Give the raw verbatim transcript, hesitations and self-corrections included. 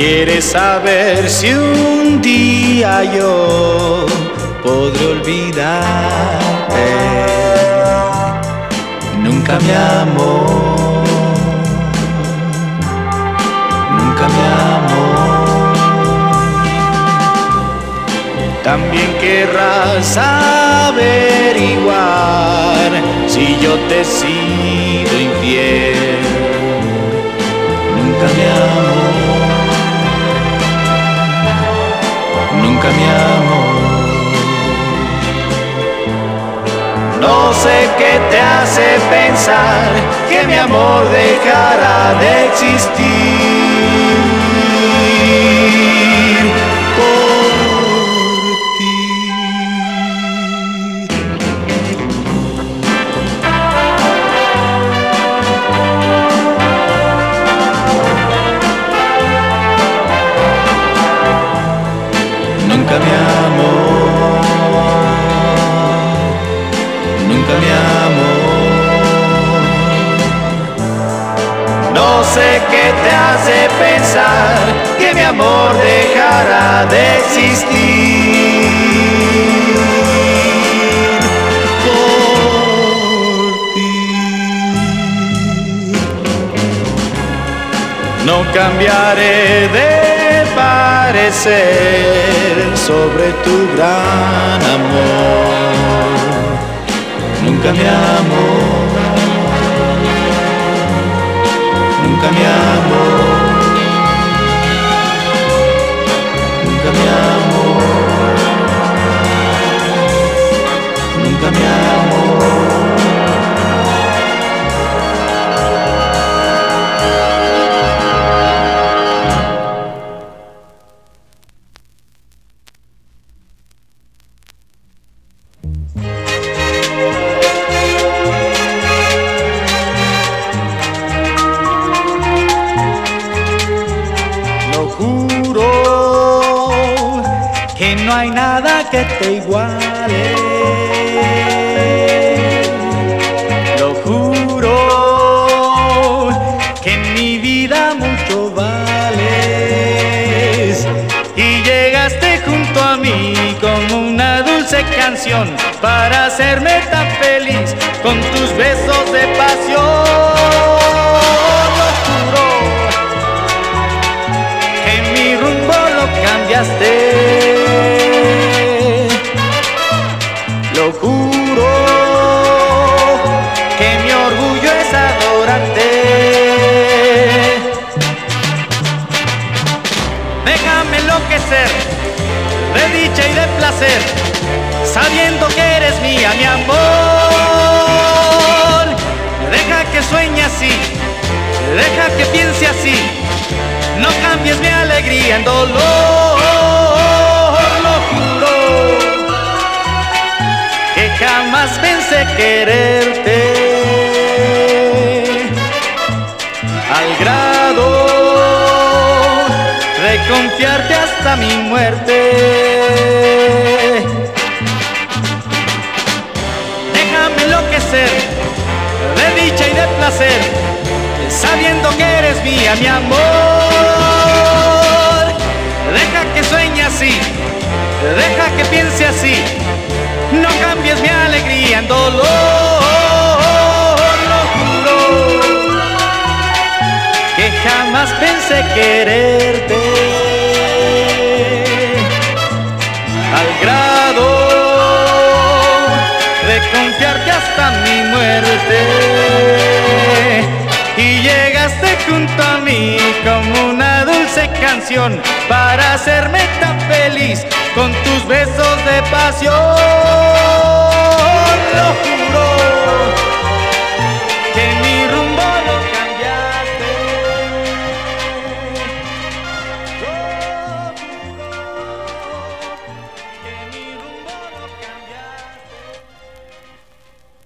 ¿Quieres saber si un día yo podré olvidarte? Nunca mi amor, nunca mi amor. También querrás averiguar si yo te he sido infiel. Nunca mi amor, nunca mi amor. No sé qué te hace pensar que mi amor dejará de existir por ti. Nunca mi amor, nunca mi amor. No sé qué te hace pensar que mi amor dejará de existir por ti. No cambiaré de parecer sobre tu gran amor. Nunca mi amor, nunca mi amor, nunca mi amor, nunca mi amor. No hay nada que te iguale, lo juro, que en mi vida mucho vales. Y llegaste junto a mí como una dulce canción para hacerme tan feliz con tus besos de pasión. Lo juro, que mi rumbo lo cambiaste. Lo juro, que mi orgullo es adorarte. Déjame enloquecer de dicha y de placer, sabiendo que eres mía, mi amor. Deja que sueñe así, deja que piense así, no cambies mi alegría en dolor. Lo juro, que jamás pensé quererte al grado de confiarte hasta mi muerte. Déjame enloquecer de dicha y de placer, sabiendo que eres mía, mi amor. Deja que sueñe así, deja que piense así, no cambies mi alegría en dolor. Lo juro, que jamás pensé quererte al grado de confiarte hasta mi muerte. Y llegaste junto a mí como una dulce canción para hacerme tan feliz con tus besos de pasión. Lo juro,